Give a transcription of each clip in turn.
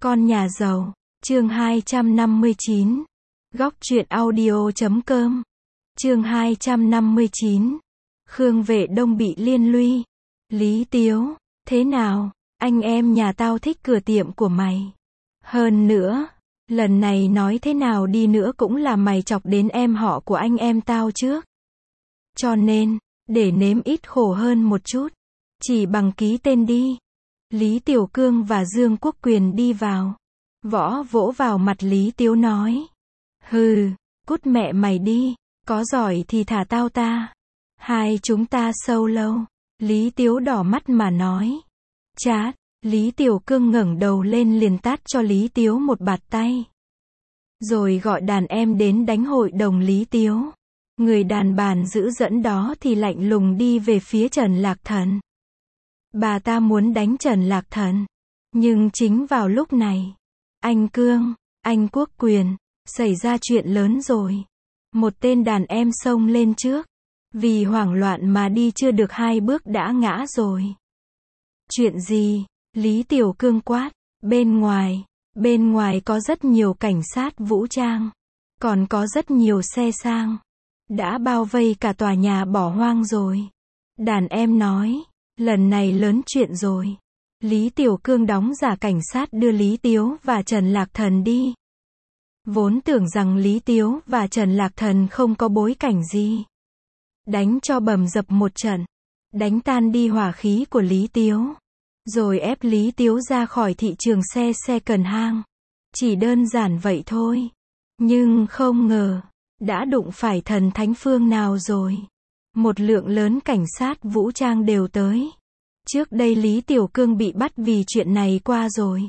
Con nhà giàu, chương 259. Góc truyện audio.com. Chương 259. Khương Vệ Đông bị liên lụy. Lý Tiếu, thế nào, anh em nhà tao thích cửa tiệm của mày. Hơn nữa, lần này nói thế nào đi nữa cũng là mày chọc đến em họ của anh em tao trước. Cho nên, để nếm ít khổ hơn một chút, chỉ bằng ký tên đi. Lý Tiểu Cương và Dương Quốc Quyền đi vào. Võ vỗ vào mặt Lý Tiếu nói. Hừ, cút mẹ mày đi, có giỏi thì thả tao ta. Hai chúng ta sâu lâu. Lý Tiếu đỏ mắt mà nói. Chát, Lý Tiểu Cương ngẩng đầu lên liền tát cho Lý Tiếu một bạt tay. Rồi gọi đàn em đến đánh hội đồng Lý Tiếu. Người đàn bàn giữ dẫn đó thì lạnh lùng đi về phía Trần Lạc Thần. Bà ta muốn đánh Trần Lạc Thần. Nhưng chính vào lúc này, anh Cương, anh Quốc Quyền, xảy ra chuyện lớn rồi. Một tên đàn em xông lên trước. Vì hoảng loạn mà đi chưa được 2 bước đã ngã rồi. Chuyện gì? Lý Tiểu Cương quát. Bên ngoài có rất nhiều cảnh sát vũ trang. Còn có rất nhiều xe sang. Đã bao vây cả tòa nhà bỏ hoang rồi. Đàn em nói. Lần này lớn chuyện rồi. Lý Tiểu Cương đóng giả cảnh sát đưa Lý Tiếu và Trần Lạc Thần đi. Vốn tưởng rằng Lý Tiếu và Trần Lạc Thần không có bối cảnh gì. Đánh cho bầm dập một trận. Đánh tan đi hỏa khí của Lý Tiếu. Rồi ép Lý Tiếu ra khỏi thị trường xe cần hang. Chỉ đơn giản vậy thôi. Nhưng không ngờ, đã đụng phải thần thánh phương nào rồi. Một lượng lớn cảnh sát vũ trang đều tới. Trước đây Lý Tiểu Cương bị bắt vì chuyện này qua rồi.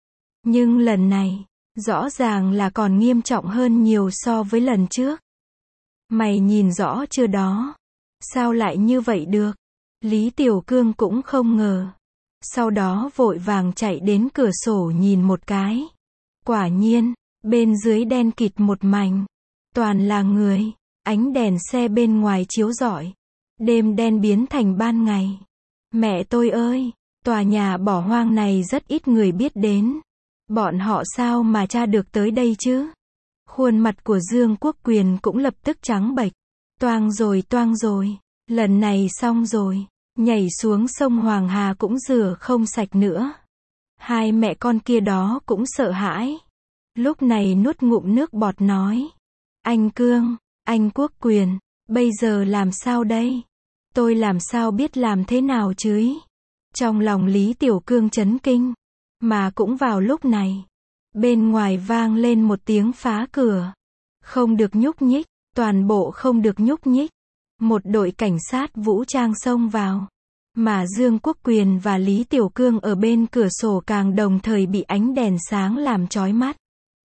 Nhưng lần này, rõ ràng là còn nghiêm trọng hơn nhiều so với lần trước. Mày nhìn rõ chưa đó? Sao lại như vậy được? Lý Tiểu Cương cũng không ngờ. Sau đó vội vàng chạy đến cửa sổ nhìn một cái. Quả nhiên, bên dưới đen kịt một mảnh. Toàn là người. Ánh đèn xe bên ngoài chiếu rọi. Đêm đen biến thành ban ngày. Mẹ tôi ơi, tòa nhà bỏ hoang này rất ít người biết đến. Bọn họ sao mà tra được tới đây chứ? Khuôn mặt của Dương Quốc Quyền cũng lập tức trắng bệch. Toang rồi, lần này xong rồi. Nhảy xuống sông Hoàng Hà cũng rửa không sạch nữa. Hai mẹ con kia đó cũng sợ hãi. Lúc này nuốt ngụm nước bọt nói. Anh Cương, anh Quốc Quyền, bây giờ làm sao đây? Tôi làm sao biết làm thế nào chứ? Trong lòng Lý Tiểu Cương chấn kinh. Mà cũng vào lúc này, bên ngoài vang lên một tiếng phá cửa. Không được nhúc nhích, toàn bộ không được nhúc nhích. Một đội cảnh sát vũ trang xông vào. Mà Dương Quốc Quyền và Lý Tiểu Cương ở bên cửa sổ càng đồng thời bị ánh đèn sáng làm chói mắt.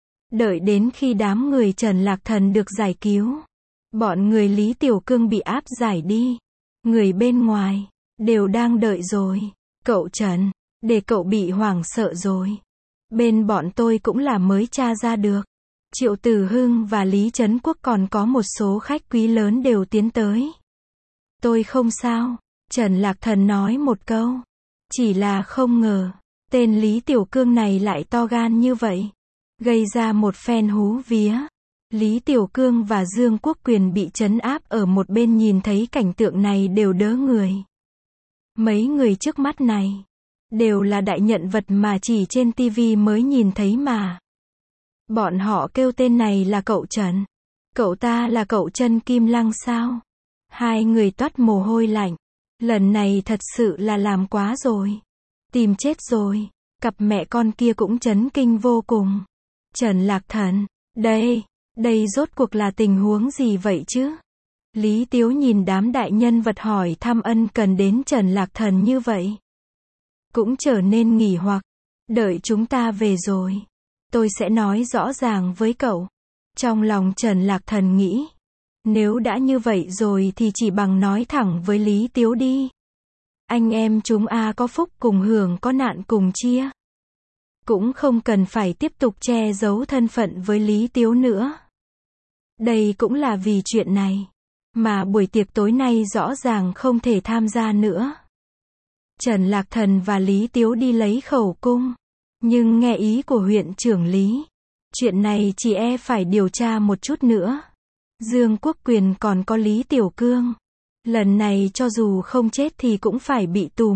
Đợi đến khi đám người Trần Lạc Thần được giải cứu. Bọn người Lý Tiểu Cương bị áp giải đi. Người bên ngoài, đều đang đợi rồi. Cậu Trần, để cậu bị hoảng sợ rồi. Bên bọn tôi cũng là mới tra ra được. Triệu Tử Hưng và Lý Trấn Quốc còn có một số khách quý lớn đều tiến tới. Tôi không sao, Trần Lạc Thần nói một câu. Chỉ là không ngờ, tên Lý Tiểu Cương này lại to gan như vậy. Gây ra một phen hú vía. Lý Tiểu Cương và Dương Quốc Quyền bị trấn áp ở một bên nhìn thấy cảnh tượng này đều đớ người. Mấy người trước mắt này, đều là đại nhân vật mà chỉ trên TV mới nhìn thấy mà. Bọn họ kêu tên này là cậu Trần. Cậu ta là cậu Trần Kim Lăng sao? Hai người toát mồ hôi lạnh. Lần này thật sự là làm quá rồi. Tìm chết rồi. Cặp mẹ con kia cũng chấn kinh vô cùng. Trần Lạc Thần, đây rốt cuộc là tình huống gì vậy chứ? Lý Tiếu nhìn đám đại nhân vật hỏi thăm ân cần đến Trần Lạc Thần như vậy. Cũng trở nên nghỉ hoặc. Đợi chúng ta về rồi. Tôi sẽ nói rõ ràng với cậu. Trong lòng Trần Lạc Thần nghĩ. Nếu đã như vậy rồi thì chỉ bằng nói thẳng với Lý Tiếu đi. Anh em chúng có phúc cùng hưởng có nạn cùng chia. Cũng không cần phải tiếp tục che giấu thân phận với Lý Tiếu nữa. Đây cũng là vì chuyện này. Mà buổi tiệc tối nay rõ ràng không thể tham gia nữa. Trần Lạc Thần và Lý Tiếu đi lấy khẩu cung. Nhưng nghe ý của huyện trưởng Lý, chuyện này chỉ e phải điều tra một chút nữa. Dương Quốc Quyền còn có Lý Tiểu Cương. Lần này cho dù không chết thì cũng phải bị tù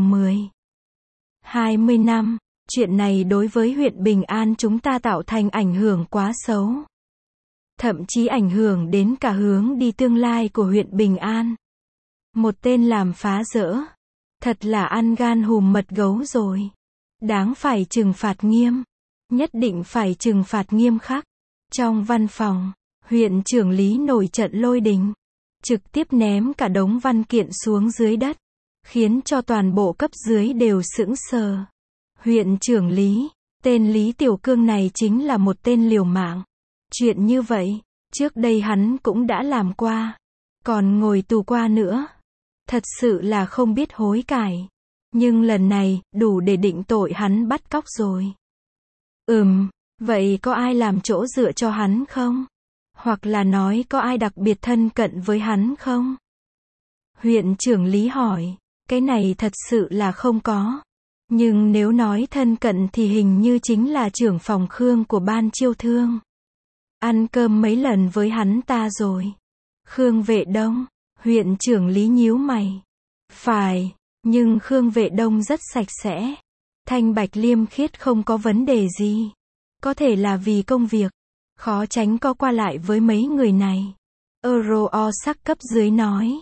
20 năm. Chuyện này đối với huyện Bình An chúng ta tạo thành ảnh hưởng quá xấu. Thậm chí ảnh hưởng đến cả hướng đi tương lai của huyện Bình An. Một tên làm phá rỡ. Thật là ăn gan hùm mật gấu rồi. Đáng phải trừng phạt nghiêm. Nhất định phải trừng phạt nghiêm khắc. Trong văn phòng, huyện trưởng Lý nổi trận lôi đình. Trực tiếp ném cả đống văn kiện xuống dưới đất. Khiến cho toàn bộ cấp dưới đều sững sờ. Huyện trưởng Lý, tên Lý Tiểu Cương này chính là một tên liều mạng. Chuyện như vậy, trước đây hắn cũng đã làm qua. Còn ngồi tù qua nữa. Thật sự là không biết hối cải. Nhưng lần này, đủ để định tội hắn bắt cóc rồi. Vậy có ai làm chỗ dựa cho hắn không? Hoặc là nói có ai đặc biệt thân cận với hắn không? Huyện trưởng Lý hỏi, cái này thật sự là không có. Nhưng nếu nói thân cận thì hình như chính là trưởng phòng Khương của ban chiêu thương. Ăn cơm mấy lần với hắn ta rồi. Khương Vệ Đông, huyện trưởng Lý nhíu mày. Phải, nhưng Khương Vệ Đông rất sạch sẽ. Thanh bạch liêm khiết không có vấn đề gì. Có thể là vì công việc. Khó tránh có qua lại với mấy người này. Euro sắc cấp dưới nói.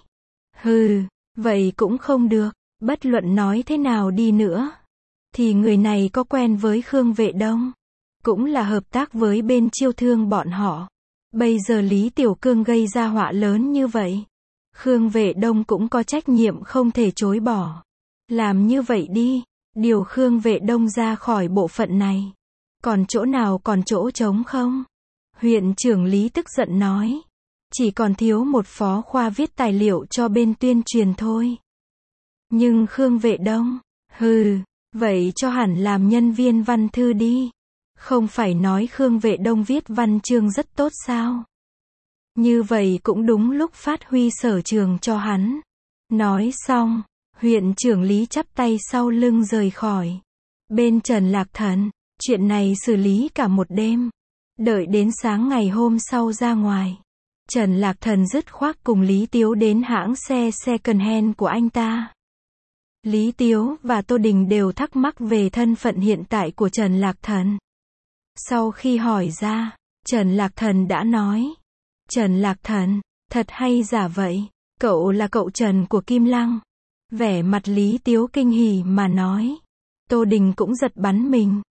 Vậy cũng không được. Bất luận nói thế nào đi nữa. Thì người này có quen với Khương Vệ Đông. Cũng là hợp tác với bên chiêu thương bọn họ. Bây giờ Lý Tiểu Cương gây ra họa lớn như vậy. Khương Vệ Đông cũng có trách nhiệm không thể chối bỏ. Làm như vậy đi. Điều Khương Vệ Đông ra khỏi bộ phận này. Còn chỗ nào còn chỗ trống không? Huyện trưởng Lý tức giận nói. Chỉ còn thiếu một phó khoa viết tài liệu cho bên tuyên truyền thôi. Nhưng Khương Vệ Đông, vậy cho hẳn làm nhân viên văn thư đi. Không phải nói Khương Vệ Đông viết văn chương rất tốt sao? Như vậy cũng đúng lúc phát huy sở trường cho hắn. Nói xong, huyện trưởng Lý chắp tay sau lưng rời khỏi. Bên Trần Lạc Thần, chuyện này xử lý cả một đêm. Đợi đến sáng ngày hôm sau ra ngoài. Trần Lạc Thần dứt khoát cùng Lý Tiếu đến hãng xe second hand của anh ta. Lý Tiếu và Tô Đình đều thắc mắc về thân phận hiện tại của Trần Lạc Thần. Sau khi hỏi ra, Trần Lạc Thần đã nói. Trần Lạc Thần, thật hay giả vậy? Cậu là cậu Trần của Kim Lăng. Vẻ mặt Lý Tiếu kinh hỉ mà nói. Tô Đình cũng giật bắn mình.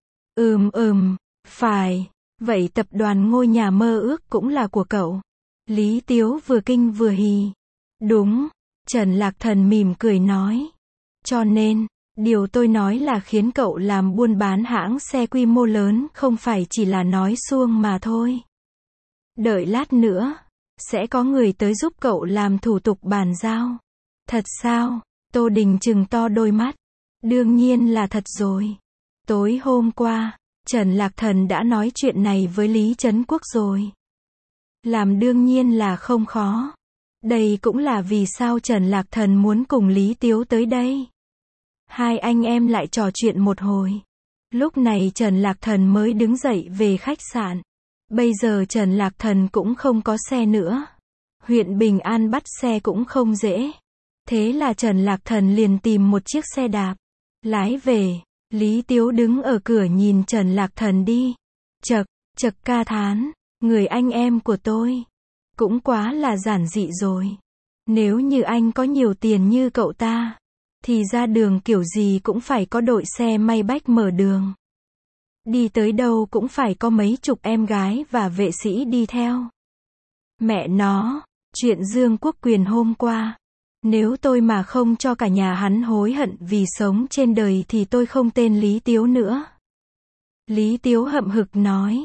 Phải. Vậy tập đoàn ngôi nhà mơ ước cũng là của cậu. Lý Tiếu vừa kinh vừa hỉ. Đúng. Trần Lạc Thần mỉm cười nói. Cho nên, điều tôi nói là khiến cậu làm buôn bán hãng xe quy mô lớn không phải chỉ là nói suông mà thôi. Đợi lát nữa, sẽ có người tới giúp cậu làm thủ tục bàn giao. Thật sao? Tô Đình trừng to đôi mắt. Đương nhiên là thật rồi. Tối hôm qua, Trần Lạc Thần đã nói chuyện này với Lý Trấn Quốc rồi. Làm đương nhiên là không khó. Đây cũng là vì sao Trần Lạc Thần muốn cùng Lý Tiếu tới đây. Hai anh em lại trò chuyện một hồi. Lúc này Trần Lạc Thần mới đứng dậy về khách sạn. Bây giờ Trần Lạc Thần cũng không có xe nữa. Huyện Bình An bắt xe cũng không dễ. Thế là Trần Lạc Thần liền tìm một chiếc xe đạp. Lái về. Lý Tiếu đứng ở cửa nhìn Trần Lạc Thần đi. Chậc ca thán. Người anh em của tôi. Cũng quá là giản dị rồi. Nếu như anh có nhiều tiền như cậu ta. Thì ra đường kiểu gì cũng phải có đội xe may bách mở đường. Đi tới đâu cũng phải có mấy chục em gái và vệ sĩ đi theo. Mẹ nó, chuyện Dương Quốc Quyền hôm qua. Nếu tôi mà không cho cả nhà hắn hối hận vì sống trên đời thì tôi không tên Lý Tiếu nữa. Lý Tiếu hậm hực nói.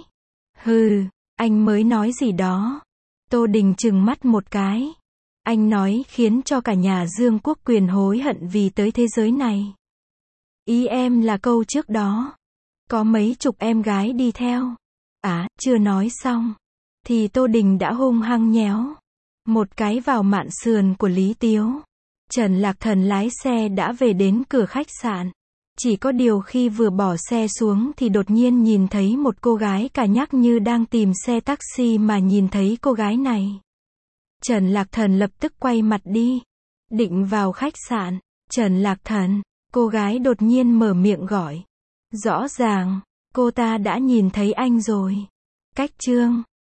Anh mới nói gì đó. Tô Đình trừng mắt một cái. Anh nói khiến cho cả nhà Dương Quốc Quyền hối hận vì tới thế giới này. Ý em là câu trước đó. Có mấy chục em gái đi theo. Chưa nói xong. Thì Tô Đình đã hung hăng nhéo một cái vào mạn sườn của Lý Tiếu. Trần Lạc Thần lái xe đã về đến cửa khách sạn. Chỉ có điều khi vừa bỏ xe xuống thì đột nhiên nhìn thấy một cô gái cả nhắc như đang tìm xe taxi mà nhìn thấy cô gái này. Trần Lạc Thần lập tức quay mặt đi. Định vào khách sạn. Trần Lạc Thần, cô gái đột nhiên mở miệng gọi. Rõ ràng, cô ta đã nhìn thấy anh rồi. Cách chương